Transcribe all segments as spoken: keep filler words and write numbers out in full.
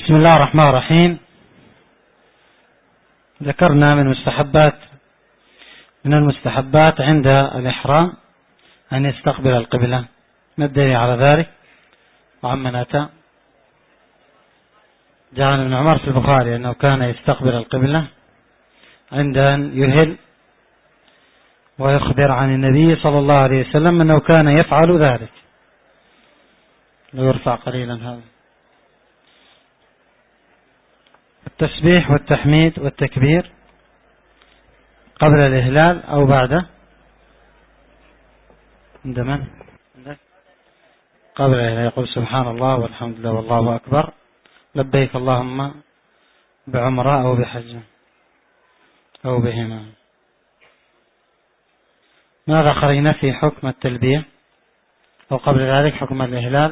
بسم الله الرحمن الرحيم. ذكرنا من مستحبات من المستحبات عند الإحرام أن يستقبل القبلة. ما الدليل على ذلك؟ وعمن أتى جاء عن ابن عمر في البخاري أنه كان يستقبل القبلة عند أن يهل، ويخبر عن النبي صلى الله عليه وسلم أنه كان يفعل ذلك. يرفع قليلا هذا. التسبيح والتحميد والتكبير قبل الإهلال أو بعده؟ عند من؟ قبل الإهلال يقول سبحان الله والحمد لله والله أكبر، لبيك اللهم بعمرة أو بحج أو بهما. ماذا خرجنا في حكم التلبية أو قبل ذلك حكم الإهلال؟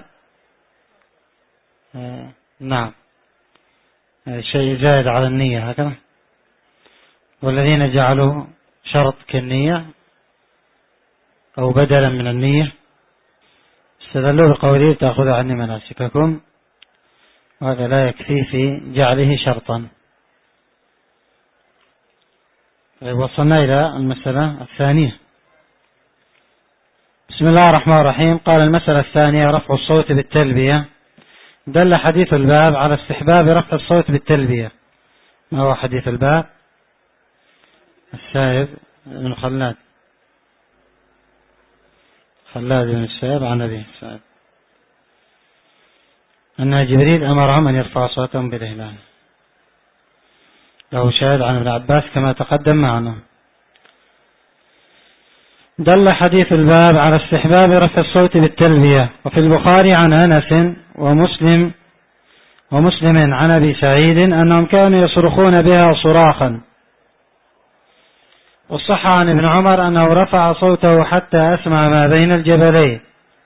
آه نعم، شيء زائد على النية هكذا. والذين جعلوا شرط كالنية أو بدلا من النية استدلوا بقوله تأخذ عني مناسككم، وهذا لا يكفي في جعله شرطا. وصلنا إلى المسألة الثانية. بسم الله الرحمن الرحيم. قال المسألة الثانية رفع الصوت بالتلبية. دل حديث الباب على استحباب رفع الصوت بالتلبية. ما هو حديث الباب؟ السائب بن خلاد خلاد بن السائب عن أبيه السائب أن جبريل أمرهم أن يرفعوا صوتهم بالإهلال. له شاهد عن ابن عباس كما تقدم معنا. دل حديث الباب على استحباب رفع الصوت بالتلبية، وفي البخاري عن أنس ومسلم ومسلم عن أبي سعيد أنهم كانوا يصرخون بها صراخا. وصح عن ابن عمر أنه رفع صوته حتى أسمع ما بين الجبلين،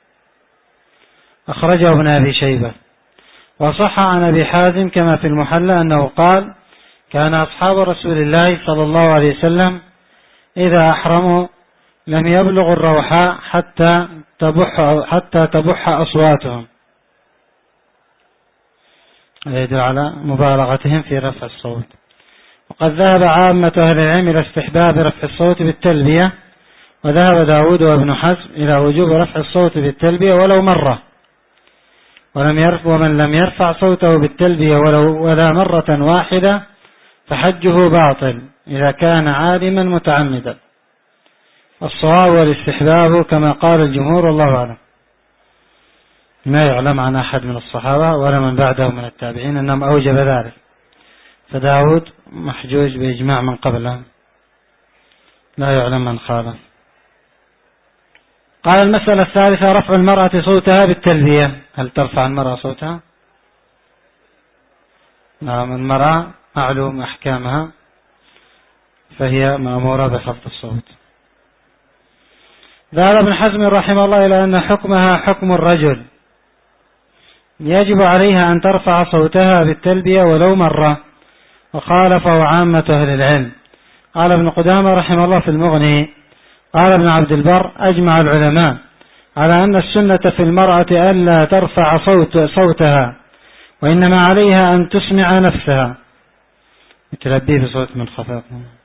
أخرجه ابن أبي شيبة. وصح عن أبي حازم كما في المحلى أنه قال كان أصحاب رسول الله صلى الله عليه وسلم إذا أحرموا لم يبلغوا الروحاء حتى تبح حتى تبح أصواتهم، يدل على مبالغتهم في رفع الصوت. وقد ذهب عامة أهل العلم إلى استحباب رفع الصوت بالتلبية، وذهب داود وابن حزم إلى وجوب رفع الصوت بالتلبية ولو مرة، ولم يرفع ومن لم يرفع صوته بالتلبية ولو ولا مرة واحدة فحجه باطل إذا كان عالما متعمدا. الصواب والاستحباب كما قال الجمهور والله أعلم. ما يعلم عن أحد من الصحابة ولا من بعده من التابعين أنهم أوجب ذلك، فداود محجوج بإجماع من قبله، لا يعلم من خالف. قال المسألة الثالثة رفع المرأة صوتها بالتلبية. هل ترفع المرأة صوتها؟ نعم، المرأة معلوم أحكامها فهي مأمورة بخفض الصوت. ذهب ابن حزم رحمه الله إلى أن حكمها حكم الرجل، يجب عليها أن ترفع صوتها بالتلبية ولو مرة، وخالفه عامة أهل العلم. قال ابن قدامة رحمه الله في المغني قال ابن عبد البر أجمع العلماء على أن السنة في المرأة ألا ترفع صوت صوتها، وإنما عليها أن تسمع نفسها تلبيه بصوت منخفض.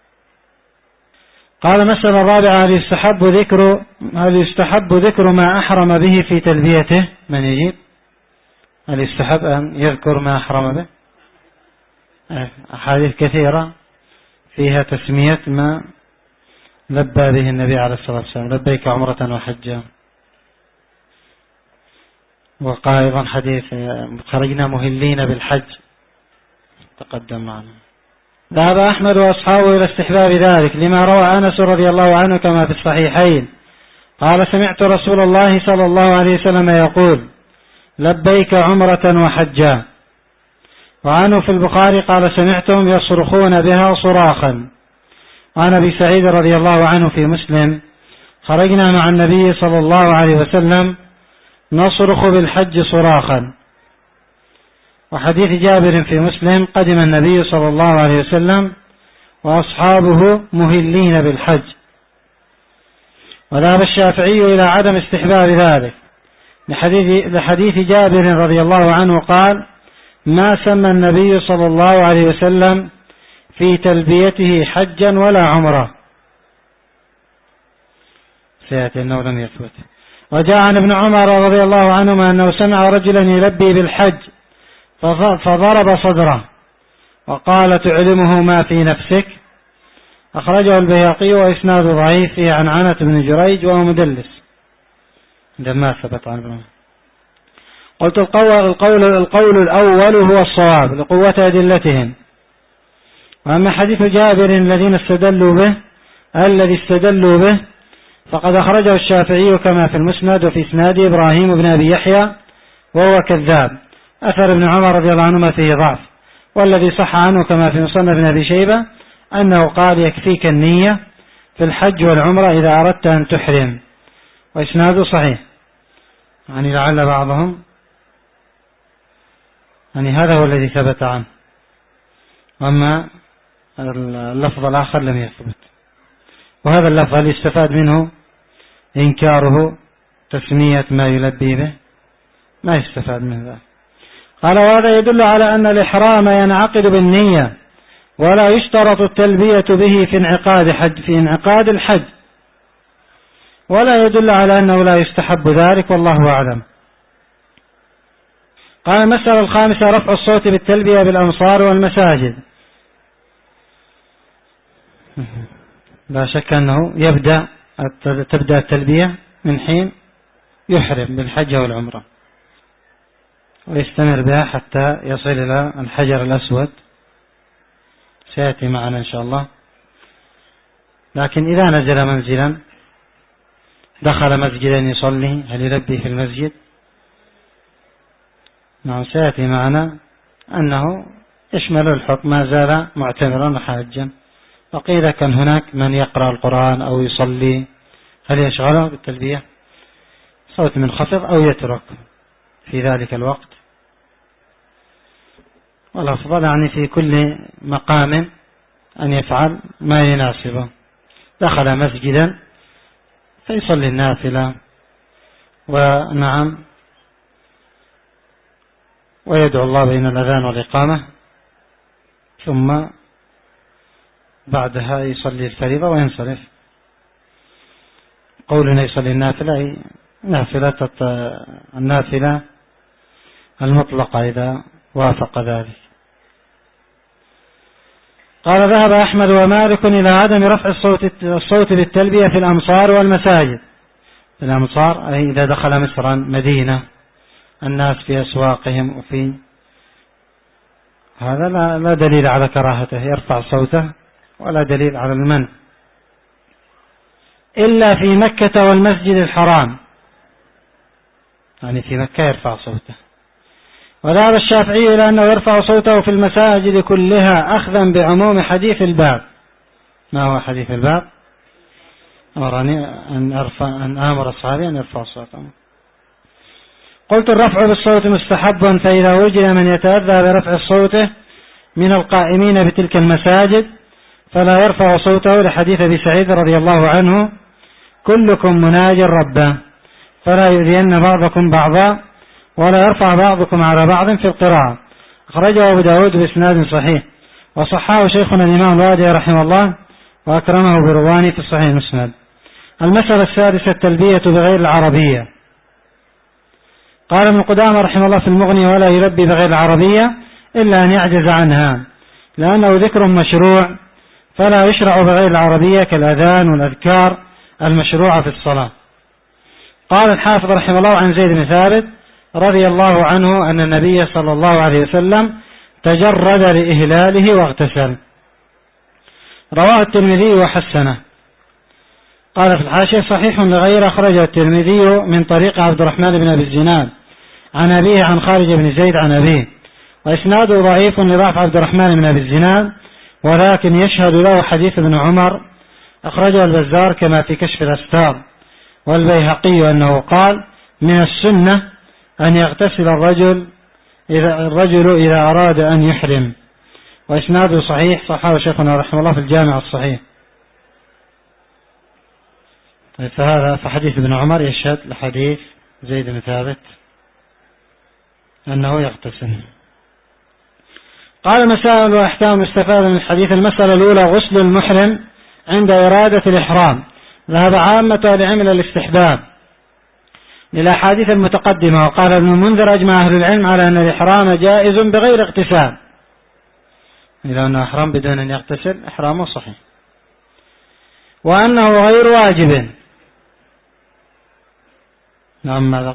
قال مسألة الرابعة هل يستحب ذكر هل يستحب ذكر ما أحرم به في تلبيته؟ من يجيب؟ هل يستحب أن يذكر ما أحرم به؟ أحاديث كثيرة فيها تسمية ما لبى به النبي عليه الصلاة والسلام، لبيك عمرة وحجة. وقال أيضا حديث خرجنا مهلين بالحج تقدم معنا. ذهب أحمد وأصحابه إلى استحباب ذلك لما روى أنس رضي الله عنه كما في الصحيحين قال سمعت رسول الله صلى الله عليه وسلم يقول لبيك عمرة وحجا. وعنه في البخاري قال سمعتهم يصرخون بها صراخا. وعن أبي سعيد رضي الله عنه في مسلم خرجنا مع النبي صلى الله عليه وسلم نصرخ بالحج صراخا. وحديث جابر في مسلم قدم النبي صلى الله عليه وسلم وأصحابه مهلين بالحج. وذهب الشافعي إلى عدم استحباب ذلك لحديث, لحديث جابر رضي الله عنه قال ما سمى النبي صلى الله عليه وسلم في تلبيته حجا ولا عمره، سيأتي أنه لم يثبت. وجاء عن ابن عمر رضي الله عنهما أنه سمع رجلا يلبي بالحج فضرب صدره وقال تعلمه ما في نفسك، أخرجه البيهقي وإسناد ضعيف فيه عن عنة بن جريج وهو مدلس لما ثبت عن ابن عمر. قلت القول, القول, القول الأول هو الصواب لقوة أدلتهم. وأما حديث جابر الذين استدلوا به الذي استدلوا به فقد أخرجه الشافعي كما في المسند وفي إسناد إبراهيم بن أبي يحيى وهو كذاب. أثر ابن عمر رضي الله عنهما فيه ضعف، والذي صح عنه كما في مصنف ابن أبي شيبة أنه قال يكفيك النية في الحج والعمرة إذا أردت أن تحرم، وإسناده صحيح. يعني لعل بعضهم يعني هذا هو الذي ثبت عنه، وأما اللفظ الآخر لم يثبت. وهذا اللفظ اللي استفاد منه إنكاره تسمية ما يلبي به، ما يستفاد من ذلك. قال وهذا يدل على أن الإحرام ينعقد بالنية ولا يشترط التلبية به في انعقاد حج في انعقاد الحج، ولا يدل على أنه لا يستحب ذلك، والله أعلم. قال المسألة الخامسة رفع الصوت بالتلبية بالأمصار والمساجد. لا شك أنه يبدأ تبدأ التلبية من حين يحرم بالحج والعمرة، ويستمر بها حتى يصل إلى الحجر الأسود، سيأتي معنا إن شاء الله. لكن إذا نزل منزلا دخل مسجدا يصلي هل يلبي في المسجد؟ نعم، سيأتي معنا أنه يشمل الحكم ما زال معتمرا حاجا. وقيل كان هناك من يقرأ القرآن أو يصلي هل يشغله بالتلبية صوت منخفض أو يترك في ذلك الوقت؟ والأفضل يعني في كل مقام أن يفعل ما يناسبه. دخل مسجدا فيصلي النافلة ونعم ويدعو الله بين الأذان والإقامة، ثم بعدها يصلي الفريضة وينصرف. قولنا يصلي النافلة نافلة النافلة المطلقة إذا وافق ذلك. قال ذهب أحمد ومالك إلى عدم رفع الصوت, الصوت بالتلبية في الأمصار والمساجد. في الأمصار أي إذا دخل مصرا مدينة الناس في أسواقهم، وفي هذا لا, لا دليل على كراهته يرفع صوته ولا دليل على المنع، إلا في مكة والمسجد الحرام، يعني في مكة يرفع صوته. وذهب الشافعي إلى أنه يرفع صوته في المساجد كلها أخذا بعموم حديث الباب. ما هو حديث الباب؟ أمرني أن, أرفع أن آمر أصحابي أن يرفع صوتهم. قلت الرفع بالصوت مستحب، فإذا وجد من يتأذى برفع الصوت من القائمين بتلك المساجد فلا يرفع صوته، لحديث أبي سعيد رضي الله عنه كلكم مناج ربه فلا يؤذين بعضكم بعضا ولا يرفع بعضكم على بعض في القراءة. أخرجه أبو داود بإسناد صحيح، وصححه شيخنا الإمام الوادي رحمه الله وأكرمه برواني في الصحيح المسند. المسألة السادسة التلبية بغير العربية. قال ابن قدامة رحمه الله في المغني ولا يلبي بغير العربية إلا أن يعجز عنها، لأنه ذكر مشروع فلا يشرع بغير العربية كالأذان والأذكار المشروعة في الصلاة. قال الحافظ رحمه الله عن زيد بن ثابت رضي الله عنه أن النبي صلى الله عليه وسلم تجرد لإهلاله واغتسل. رواه الترمذي وحسنه. قال في الحاشية صحيح لغير، أخرجه الترمذي من طريق عبد الرحمن بن أبي الزناد عن أبيه عن خالد بن زيد عن أبيه، وإسناده ضعيف لضعف عبد الرحمن بن أبي الزناد، ولكن يشهد له حديث ابن عمر أخرجه البزار كما في كشف الأستار، والبيهقي أنه قال من السنة أن يغتسل الرجل إذا, الرجل إذا أراد أن يحرم، وإسناده صحيح، صححه شيخنا رحمه الله في الجامع الصحيح. طيب، فهذا فحديث ابن عمر يشهد لحديث زيد بن ثابت أنه يغتسل. قال مسائل وأحكام استفاد من الحديث. المسألة الأولى غسل المحرم عند إرادة الإحرام. ذهب عامة العلم إلى الاستحباب للأحاديث المتقدمة، وقال ابن المنذر أجمع أهل العلم على أن الإحرام جائز بغير اغتسال. إذا أنه إحرام بدون أن يغتسل إحرامه صحيح، وأنه غير واجب. نعم، ماذا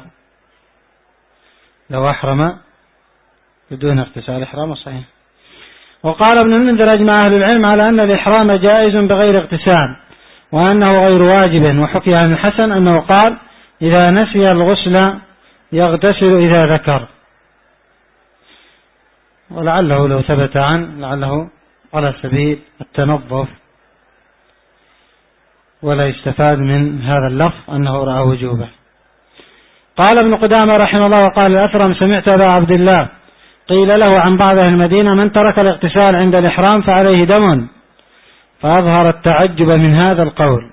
لو أحرم بدون اغتسال إحرامه صحيح. وقال ابن المنذر أجمع أهل العلم على أن الإحرام جائز بغير اغتسال وأنه غير واجب. وحكي عن الحسن أنه قال إذا نسي الغسل يغتسل إذا ذكر، ولعله لو ثبت عن لعله على سبيل التنظف، ولا يستفاد من هذا اللفظ أنه رأى وجوبه. قال ابن قدامة رحمه الله وقال الأثرم سمعت أبا عبد الله قيل له عن بعض أهل المدينة من ترك الاغتسال عند الإحرام فعليه دم، فأظهر التعجب من هذا القول.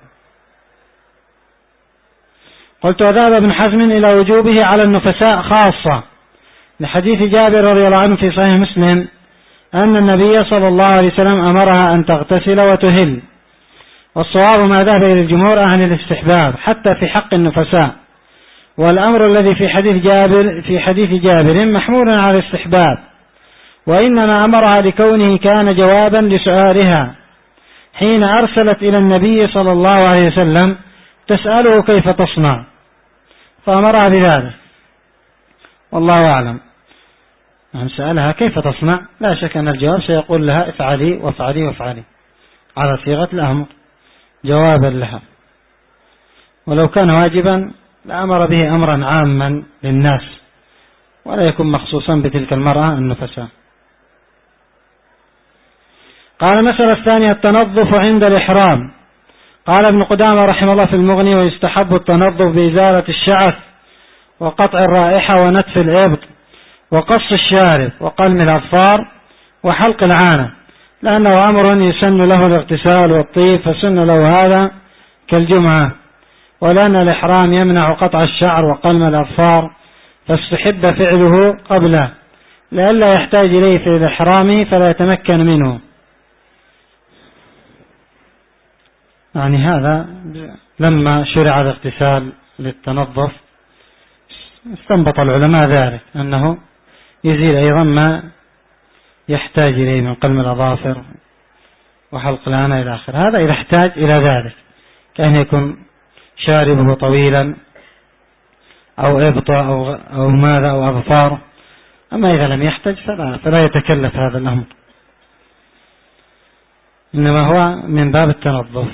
قلت وذهب ابن حزم إلى وجوبه على النفساء خاصة لحديث جابر رضي الله عنه في صحيح مسلم أن النبي صلى الله عليه وسلم أمرها أن تغتسل وتهل، والصواب ما ذهب إلى الجمهور عن الاستحباب حتى في حق النفساء، والأمر الذي في حديث جابر في حديث جابر محمول على الاستحباب، وإنما أمرها لكونه كان جوابا لسؤالها حين أرسلت إلى النبي صلى الله عليه وسلم تسأله كيف تصنع، فأمرها بذلك والله أعلم. عن سألها كيف تصنع، لا شك أن الجواب سيقول لها افعلي وافعلي وافعلي على صيغة الأمر جوابا لها، ولو كان واجبا لأمر به أمرا عاما للناس ولا يكون مخصوصا بتلك المرأة النفساء. قال المسألة الثانية التنظف عند الإحرام. قال ابن قدامة رحمه الله في المغني ويستحب التنظف بإزالة الشعث وقطع الرائحة ونتف الإبط وقص الشارب وقلم الأظفار وحلق العانة، لأنه أمر يسن له الاغتسال والطيب فسن له هذا كالجمعة، ولأن الإحرام يمنع قطع الشعر وقلم الأظفار فاستحب فعله قبله لئلا يحتاج إليه في الإحرام فلا يتمكن منه. يعني هذا لما شرع الاغتسال للتنظف استنبط العلماء ذلك أنه يزيل أيضا ما يحتاج إليه من قلم الأظافر وحلق العانة إلى آخر. هذا إذا احتاج إلى ذلك كأن يكون شاربه طويلا أو إبطة أو, أو ماذا أو أظفار، أما إذا لم يحتاج فلا, فلا يتكلف هذا الأمر، إنما هو من باب التنظف.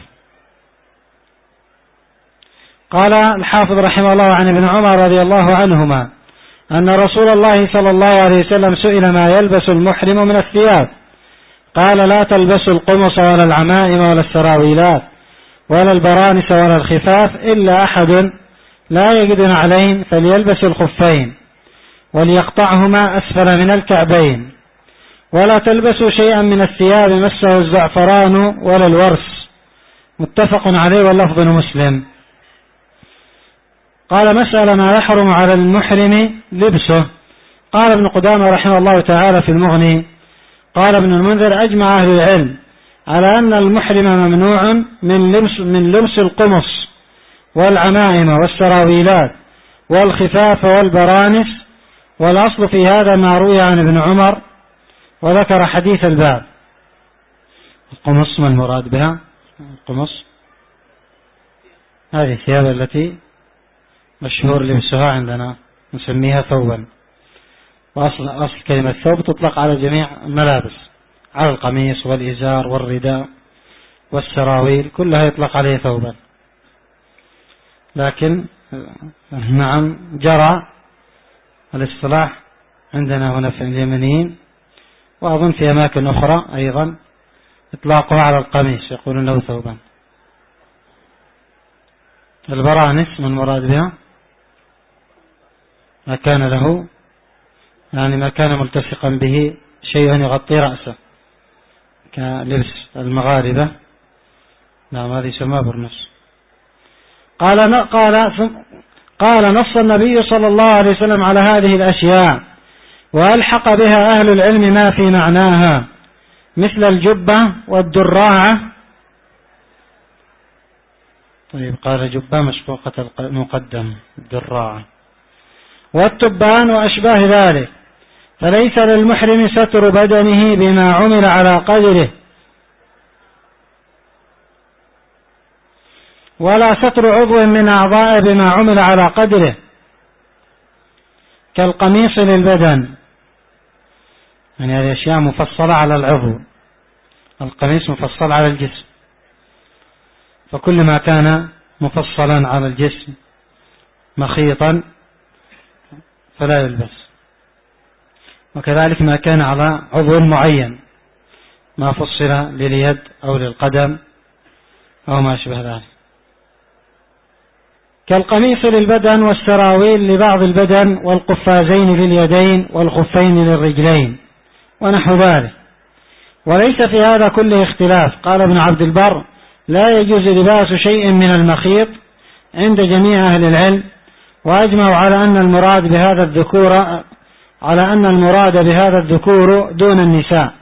قال الحافظ رحمه الله عن ابن عمر رضي الله عنهما أن رسول الله صلى الله عليه وسلم سئل ما يلبس المحرم من الثياب، قال لا تلبسوا القمص ولا العمائم ولا السراويلات ولا البرانس ولا الخفاف إلا أحد لا يجد نعلين فليلبس الخفين وليقطعهما أسفل من الكعبين، ولا تلبسوا شيئا من الثياب مسه الزعفران ولا الورس، متفق عليه واللفظ مسلم. قال مسألة ما يحرم على المحرم لبسه. قال ابن قدامة رحمه الله تعالى في المغني قال ابن المنذر أجمع أهل العلم على أن المحرم ممنوع من لبس, من لبس القمص والعمائم والسراويلات والخفاف والبرانس، والأصل في هذا ما روي عن ابن عمر وذكر حديث الباب. القمص ما المراد بها؟ القمص هذه الثياب التي مشهور لبسها عندنا نسميها ثوبا، وأصل أصل كلمة ثوب تطلق على جميع الملابس، على القميص والإزار والرداء والسراويل كلها يطلق عليه ثوبا، لكن نعم جرى الاصطلاح عندنا هنا في اليمنيين وأظن في أماكن أخرى أيضا إطلاقها على القميص يقولون له ثوبا. البرانس من المراد بها ما كان له يعني ما كان ملتصقا به شيء يغطي رأسه كلبس المغاربة، نعم هذه يسمى برنس. قال قال قال نص النبي صلى الله عليه وسلم على هذه الأشياء وألحق بها أهل العلم ما في معناها مثل الجبة والدراعة. طيب قال جبة مشقوقة المقدم، الدراعة والتبان وأشباه ذلك. فليس للمحرم ستر بدنه بما عمل على قدره، ولا ستر عضو من أعضائه بما عمل على قدره، كالقميص للبدن، يعني هذه أشياء مفصلة على العضو، القميص مفصل على الجسم، فكل ما كان مفصلا على الجسم مخيطا فلا يلبس، وكذلك ما كان على عضو معين ما فصل لليد أو للقدم أو ما شبه ذلك، كالقميص للبدن والسراويل لبعض البدن والقفازين لليدين والخفين للرجلين ونحو ذلك. وليس في هذا كله اختلاف. قال ابن عبد البر: لا يجوز لباس شيء من المخيط عند جميع أهل العلم، وأجمعوا على أن المراد بهذا الذكور على أن المراد بهذا الذكور دون النساء.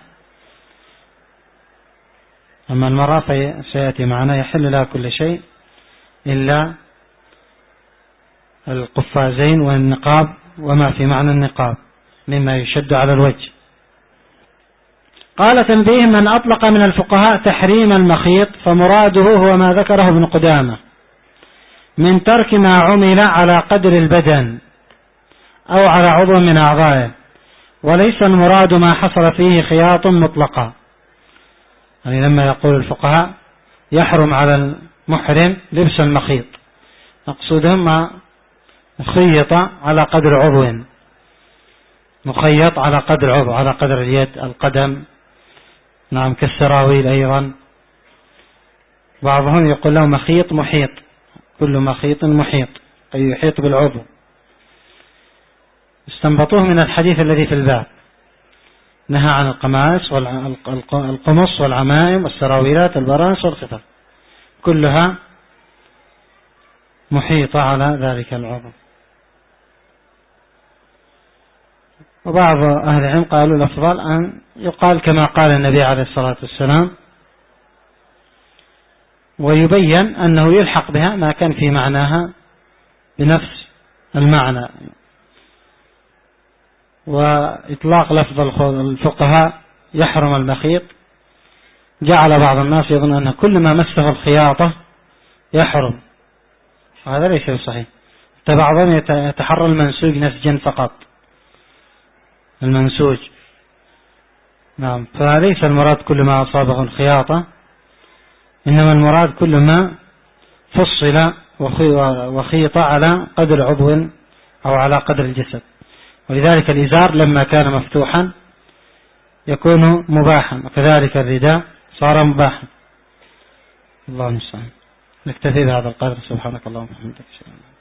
أما المرأة فسيأتي معنا يحل لها كل شيء إلا القفازين والنقاب وما في معنى النقاب مما يشد على الوجه. قال: تنبيه: من أطلق من الفقهاء تحريم المخيط فمراده هو ما ذكره ابن قدامة من ترك ما عمل على قدر البدن أو على عضو من أعضائه، وليس المراد ما حصل فيه خياط مطلقا. يعني لما يقول الفقهاء يحرم على المحرم لبس المخيط، مقصودهم ما خيط على قدر عضو، مخيط على قدر عضو، على قدر اليد، القدم، نعم، كالسراويل أيضا. بعضهم يقول له مخيط محيط، كل مخيط محيط أي يحيط بالعضو، استنبطوه من الحديث الذي في الباب، نهى عن القماس والقمص والعمائم والسراويلات البرانس والخفاف، كلها محيطة على ذلك العضو. وبعض أهل العلم قالوا الأفضل أن يقال كما قال النبي عليه الصلاة والسلام، ويبين أنه يلحق بها ما كان في معناها بنفس المعنى. وإطلاق لفظ الفقهاء يحرم المخيط جعل بعض الناس يظن أن كل ما مسه الخياطة يحرم، وهذا ليس صحيح. بعضهم يتحرى المنسوج نسجا فقط، المنسوج، نعم، فليس المراد كل ما أصابه الخياطة، إنما المراد كل ما فصل وخيط على قدر عضو أو على قدر الجسد. ولذلك الإزار لما كان مفتوحا يكون مباحا، وكذلك الرداء صار مباحا. الله المستعان. نكتفي بهذا القدر. سبحانك اللهم وبحمدك.